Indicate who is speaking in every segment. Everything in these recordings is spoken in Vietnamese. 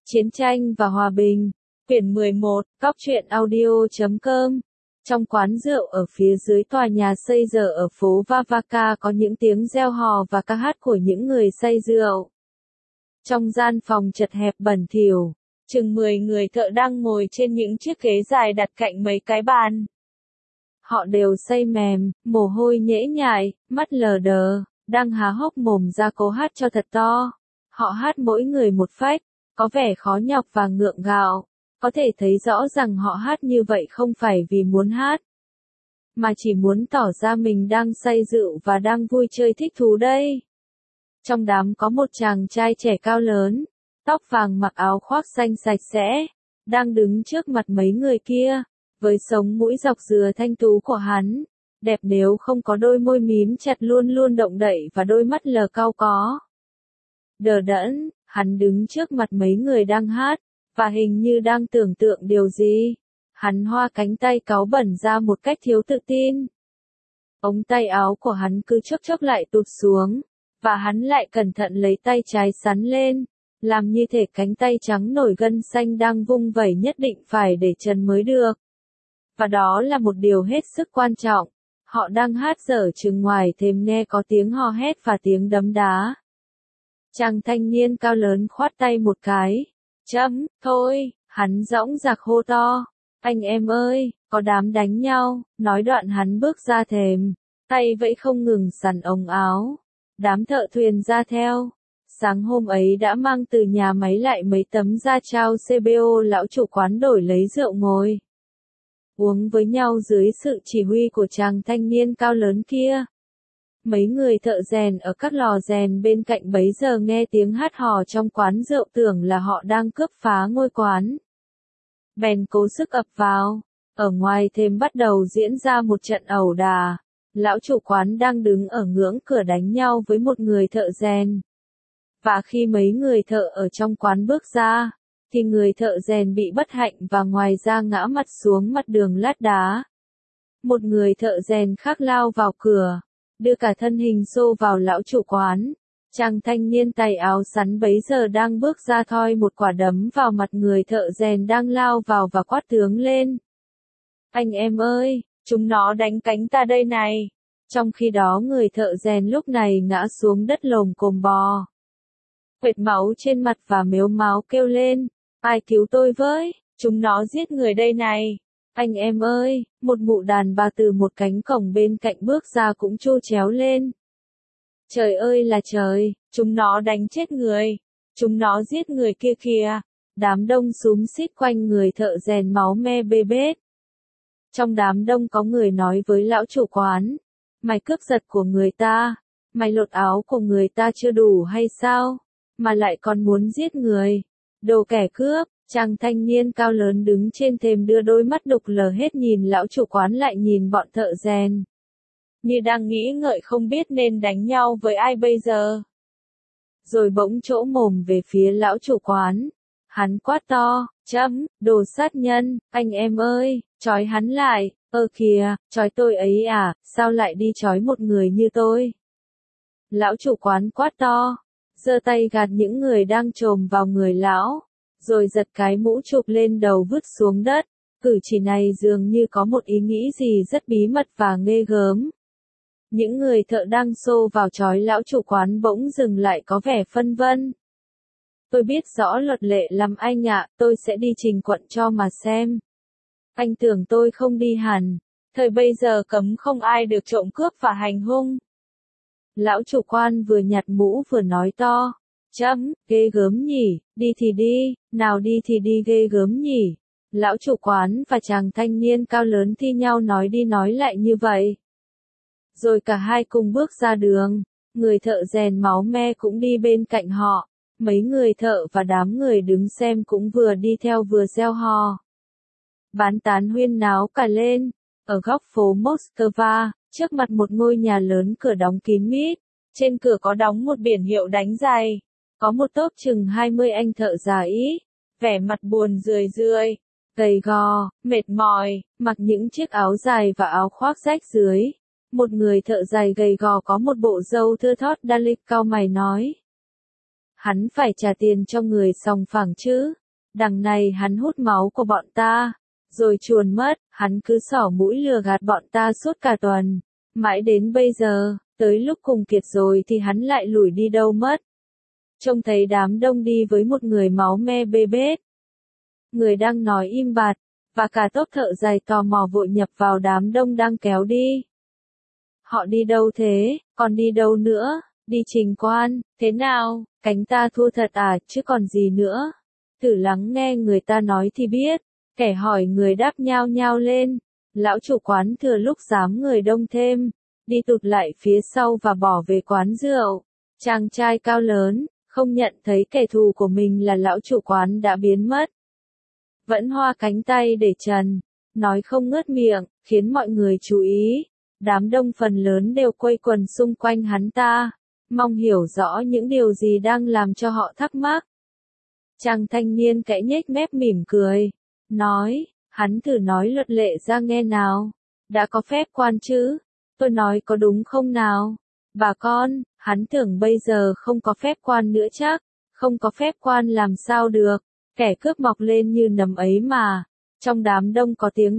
Speaker 1: Chiến tranh và hòa bình. Quyển 11, Cóc truyện audio.com. Trong quán rượu ở phía dưới tòa nhà xây giờ ở phố Vavaka có những tiếng reo hò và ca hát của những người say rượu. Trong gian phòng chật hẹp bẩn thỉu, chừng 10 người thợ đang ngồi trên những chiếc ghế dài đặt cạnh mấy cái bàn. Họ đều say mềm, mồ hôi nhễ nhại, mắt lờ đờ, đang há hốc mồm ra cố hát cho thật to. Họ hát mỗi người một phách, có vẻ khó nhọc và ngượng ngạo. Có thể thấy rõ rằng họ hát như vậy không phải vì muốn hát, mà chỉ muốn tỏ ra mình đang say rượu và đang vui chơi thích thú đây. Trong đám có một chàng trai trẻ cao lớn, tóc vàng mặc áo khoác xanh sạch sẽ, đang đứng trước mặt mấy người kia, với sống mũi dọc dừa thanh tú của hắn, đẹp nếu không có đôi môi mím chặt luôn luôn động đậy và đôi mắt lờ cau có. Đờ đẫn, hắn đứng trước mặt mấy người đang hát, và hình như đang tưởng tượng điều gì. Hắn hoa cánh tay cáu bẩn ra một cách thiếu tự tin. Ống tay áo của hắn cứ chốc chốc lại tụt xuống, và hắn lại cẩn thận lấy tay trái sắn lên, làm như thể cánh tay trắng nổi gân xanh đang vung vẩy nhất định phải để trần mới được. Và đó là một điều hết sức quan trọng. Họ đang hát dở chừng ngoài thềm nghe có tiếng hò hét và tiếng đấm đá. Chàng thanh niên cao lớn khoát tay một cái. Thôi, hắn dõng dạc hô to. Anh em ơi, có đám đánh nhau, nói đoạn hắn bước ra thềm, tay vẫy không ngừng sắn ống áo. Đám thợ thuyền ra theo. Sáng hôm ấy đã mang từ nhà máy lại mấy tấm da trao CBO lão chủ quán đổi lấy rượu ngồi uống với nhau dưới sự chỉ huy của chàng thanh niên cao lớn kia. Mấy người thợ rèn ở các lò rèn bên cạnh bấy giờ nghe tiếng hát hò trong quán rượu tưởng là họ đang cướp phá ngôi quán. Bèn cố sức ập vào. Ở ngoài thềm bắt đầu diễn ra một trận ẩu đả. Lão chủ quán đang đứng ở ngưỡng cửa đánh nhau với một người thợ rèn. Và khi mấy người thợ ở trong quán bước ra, thì người thợ rèn bị bất hạnh và ngoài ra ngã mặt xuống mặt đường lát đá. Một người thợ rèn khác lao vào cửa, đưa cả thân hình xô vào lão chủ quán. Chàng thanh niên tay áo sắn bấy giờ đang bước ra thoi một quả đấm vào mặt người thợ rèn đang lao vào và quát tướng lên. Anh em ơi, chúng nó đánh cánh ta đây này. Trong khi đó người thợ rèn lúc này ngã xuống đất lồm cồm bò, quệt máu trên mặt và mếu máo kêu lên. Ai cứu tôi với, chúng nó giết người đây này. Anh em ơi, một mụ đàn bà từ một cánh cổng bên cạnh bước ra cũng trô chéo lên. Trời ơi là trời, chúng nó đánh chết người. Chúng nó giết người kia kìa. Đám đông xúm xít quanh người thợ rèn máu me bê bết. Trong đám đông có người nói với lão chủ quán. Mày cướp giật của người ta. Mày lột áo của người ta chưa đủ hay sao? Mà lại còn muốn giết người. Đồ kẻ cướp. Chàng thanh niên cao lớn đứng trên thềm đưa đôi mắt đục lờ hết nhìn lão chủ quán lại nhìn bọn thợ rèn. Như đang nghĩ ngợi không biết nên đánh nhau với ai bây giờ. Rồi bỗng chỗ mồm về phía lão chủ quán. Hắn quát to, đồ sát nhân, anh em ơi, trói hắn lại, kìa, trói tôi ấy à, sao lại đi trói một người như tôi? Lão chủ quán quát to, giơ tay gạt những người đang chồm vào người lão, rồi giật cái mũ chụp lên đầu vứt xuống đất. Cử chỉ này dường như có một ý nghĩ gì rất bí mật và ghê gớm. Những người thợ đang xô vào trói lão chủ quán bỗng dừng lại có vẻ phân vân. Tôi biết rõ luật lệ lắm anh ạ, tôi sẽ đi trình quận cho mà xem. Anh tưởng tôi không đi hẳn. Thời bây giờ cấm không ai được trộm cướp và hành hung. Lão chủ quan vừa nhặt mũ vừa nói to. Ghê gớm nhỉ, đi thì đi, nào đi thì đi ghê gớm nhỉ. Lão chủ quán và chàng thanh niên cao lớn thi nhau nói đi nói lại như vậy. Rồi cả hai cùng bước ra đường, người thợ rèn máu me cũng đi bên cạnh họ, mấy người thợ và đám người đứng xem cũng vừa đi theo vừa reo hò. Bán tán huyên náo cả lên, ở góc phố Moscow, trước mặt một ngôi nhà lớn cửa đóng kín mít, trên cửa có đóng một biển hiệu đánh giày. Có một tốp chừng 20 anh thợ già Ý, vẻ mặt buồn rười rượi, gầy gò, mệt mỏi, mặc những chiếc áo dài và áo khoác rách dưới. Một người thợ giày gầy gò có một bộ râu thưa thót đa lịch cau mày nói. Hắn phải trả tiền cho người sòng phẳng chứ. Đằng này hắn hút máu của bọn ta, rồi chuồn mất, hắn cứ xỏ mũi lừa gạt bọn ta suốt cả tuần. Mãi đến bây giờ, tới lúc cùng kiệt rồi thì hắn lại lủi đi đâu mất. Trông thấy đám đông đi với một người máu me bê bết. Người đang nói im bặt, và cả tốp thợ giày tò mò vội nhập vào đám đông đang kéo đi. Họ đi đâu thế, còn đi đâu nữa, đi trình quan, thế nào, cánh ta thua thật à, chứ còn gì nữa. Thử lắng nghe người ta nói thì biết, kẻ hỏi người đáp nhao nhao lên. Lão chủ quán thừa lúc dám người đông thêm, đi tụt lại phía sau và bỏ về quán rượu. Chàng trai cao lớn, không nhận thấy kẻ thù của mình là lão chủ quán đã biến mất. Vẫn hoa cánh tay để trần, nói không ngớt miệng, khiến mọi người chú ý. Đám đông phần lớn đều quây quần xung quanh hắn ta, mong hiểu rõ những điều gì đang làm cho họ thắc mắc. Chàng thanh niên kẽ nhếch mép mỉm cười, nói, hắn thử nói luật lệ ra nghe nào. Đã có phép quan chứ? Tôi nói có đúng không nào? Bà con, hắn tưởng bây giờ không có phép quan nữa chắc. Không có phép quan làm sao được, kẻ cướp mọc lên như nấm ấy mà. Trong đám đông có tiếng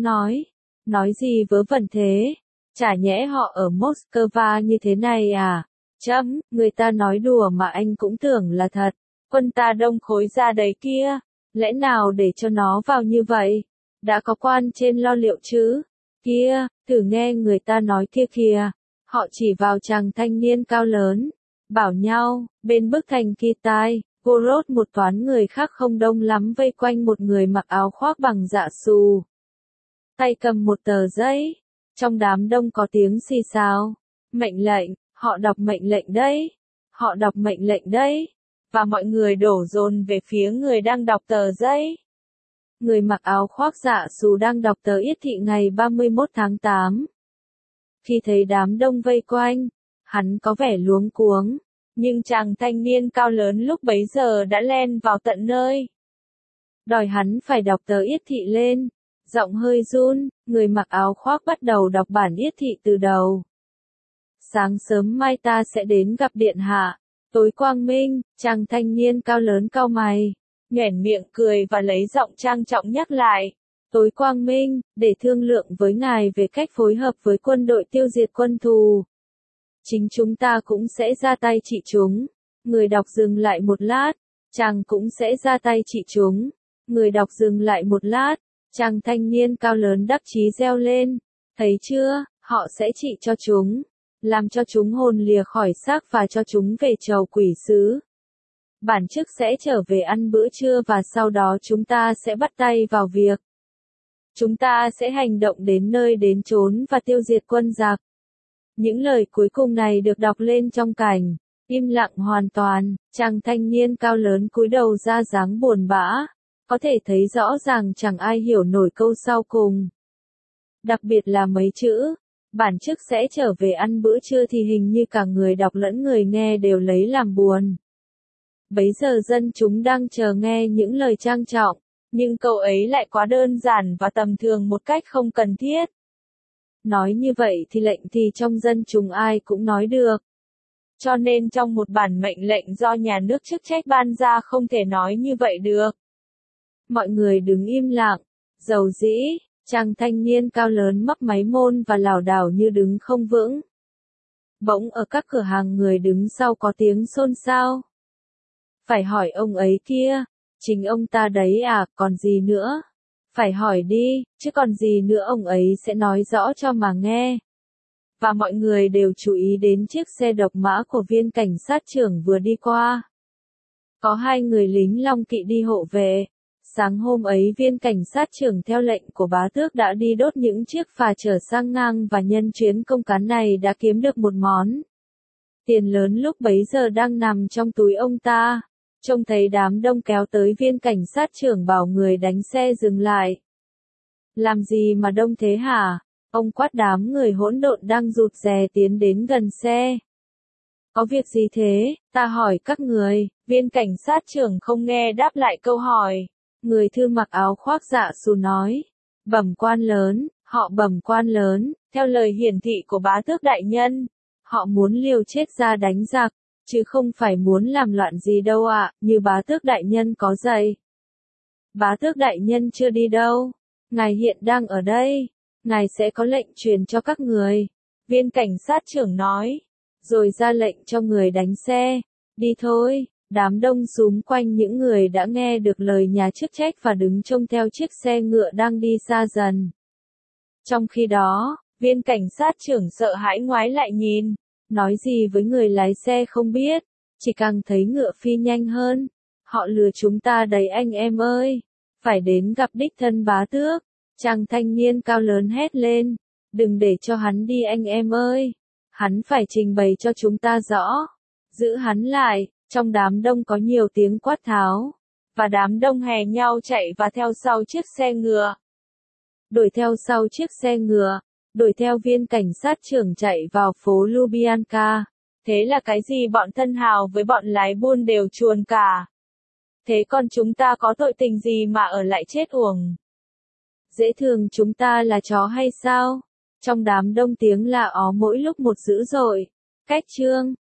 Speaker 1: nói gì vớ vẩn thế? Chả nhẽ họ ở Moscow như thế này à? Chấm, người ta nói đùa mà anh cũng tưởng là thật. Quân ta đông khối ra đấy kia, lẽ nào để cho nó vào như vậy? Đã có quan trên lo liệu chứ? Kia, thử nghe người ta nói kia kìa. Họ chỉ vào chàng thanh niên cao lớn, bảo nhau, bên bức thành Kitai, Gorod một toán người khác không đông lắm vây quanh một người mặc áo khoác bằng dạ xù. Tay cầm một tờ giấy, trong đám đông có tiếng xì xào. Mệnh lệnh, họ đọc mệnh lệnh đấy. Họ đọc mệnh lệnh đấy. Và mọi người đổ dồn về phía người đang đọc tờ giấy. Người mặc áo khoác dạ xù đang đọc tờ yết thị ngày 31 tháng 8. Khi thấy đám đông vây quanh, hắn có vẻ luống cuống, nhưng chàng thanh niên cao lớn lúc bấy giờ đã len vào tận nơi. Đòi hắn phải đọc tờ yết thị lên, giọng hơi run, người mặc áo khoác bắt đầu đọc bản yết thị từ đầu. Sáng sớm mai ta sẽ đến gặp điện hạ. Tối quang minh, chàng thanh niên cao lớn cau mày, nhoẻn miệng cười và lấy giọng trang trọng nhắc lại. Tối quang minh, để thương lượng với ngài về cách phối hợp với quân đội tiêu diệt quân thù. Chính chúng ta cũng sẽ ra tay trị chúng. Người đọc dừng lại một lát, chàng cũng sẽ ra tay trị chúng. Người đọc dừng lại một lát, chàng thanh niên cao lớn đắc chí reo lên. Thấy chưa, họ sẽ trị cho chúng. Làm cho chúng hồn lìa khỏi xác và cho chúng về chầu quỷ xứ. Bản chức sẽ trở về ăn bữa trưa và sau đó chúng ta sẽ bắt tay vào việc. Chúng ta sẽ hành động đến nơi đến chốn và tiêu diệt quân giặc. Những lời cuối cùng này được đọc lên trong cảnh im lặng hoàn toàn, chàng thanh niên cao lớn cúi đầu ra dáng buồn bã, có thể thấy rõ ràng chẳng ai hiểu nổi câu sau cùng. Đặc biệt là mấy chữ, bản chức sẽ trở về ăn bữa trưa thì hình như cả người đọc lẫn người nghe đều lấy làm buồn. Bấy giờ dân chúng đang chờ nghe những lời trang trọng, nhưng câu ấy lại quá đơn giản và tầm thường một cách không cần thiết. Nói như vậy thì lệnh thì trong dân chúng ai cũng nói được. Cho nên trong một bản mệnh lệnh do nhà nước chức trách ban ra không thể nói như vậy được. Mọi người đứng im lặng, dầu dĩ, chàng thanh niên cao lớn mấp máy môn và lảo đảo như đứng không vững. Bỗng ở các cửa hàng người đứng sau có tiếng xôn xao. Phải hỏi ông ấy kia, chính ông ta đấy à, còn gì nữa? Phải hỏi đi, chứ còn gì nữa ông ấy sẽ nói rõ cho mà nghe. Và mọi người đều chú ý đến chiếc xe độc mã của viên cảnh sát trưởng vừa đi qua. Có 2 người lính long kỵ đi hộ vệ. Sáng hôm ấy viên cảnh sát trưởng theo lệnh của bá tước đã đi đốt những chiếc phà chở sang ngang và nhân chuyến công cán này đã kiếm được một món tiền lớn lúc bấy giờ đang nằm trong túi ông ta. Trông thấy đám đông kéo tới viên cảnh sát trưởng bảo người đánh xe dừng lại. Làm gì mà đông thế hả? Ông quát đám người hỗn độn đang rụt rè tiến đến gần xe. Có việc gì thế? Ta hỏi các người. Viên cảnh sát trưởng không nghe đáp lại câu hỏi. Người thư mặc áo khoác dạ xù nói. Bẩm quan lớn, họ bẩm quan lớn, theo lời hiển thị của bá tước đại nhân. Họ muốn liều chết ra đánh giặc. chứ không phải muốn làm loạn gì đâu ạ, như bá tước đại nhân có dạy. Bá tước đại nhân chưa đi đâu, ngài hiện đang ở đây, ngài sẽ có lệnh truyền cho các người. Viên cảnh sát trưởng nói, rồi ra lệnh cho người đánh xe, đi thôi. Đám đông xúm quanh những người đã nghe được lời nhà chức trách và đứng trông theo chiếc xe ngựa đang đi xa dần. Trong khi đó, viên cảnh sát trưởng sợ hãi ngoái lại nhìn, nói gì với người lái xe không biết, chỉ càng thấy ngựa phi nhanh hơn. Họ lừa chúng ta đấy anh em ơi, phải đến gặp đích thân bá tước. Chàng thanh niên cao lớn hét lên, đừng để cho hắn đi anh em ơi, hắn phải trình bày cho chúng ta rõ. Giữ hắn lại. Trong đám đông có nhiều tiếng quát tháo, và đám đông hè nhau chạy và theo sau chiếc xe ngựa. Đuổi theo sau chiếc xe ngựa, đuổi theo viên cảnh sát trưởng chạy vào phố Lubyanka. Thế là cái gì bọn thân hào với bọn lái buôn đều chuồn cả. Thế còn chúng ta có tội tình gì mà ở lại chết uổng? Dễ thương chúng ta là chó hay sao? Trong đám đông tiếng la ó mỗi lúc một dữ dội. Cách chương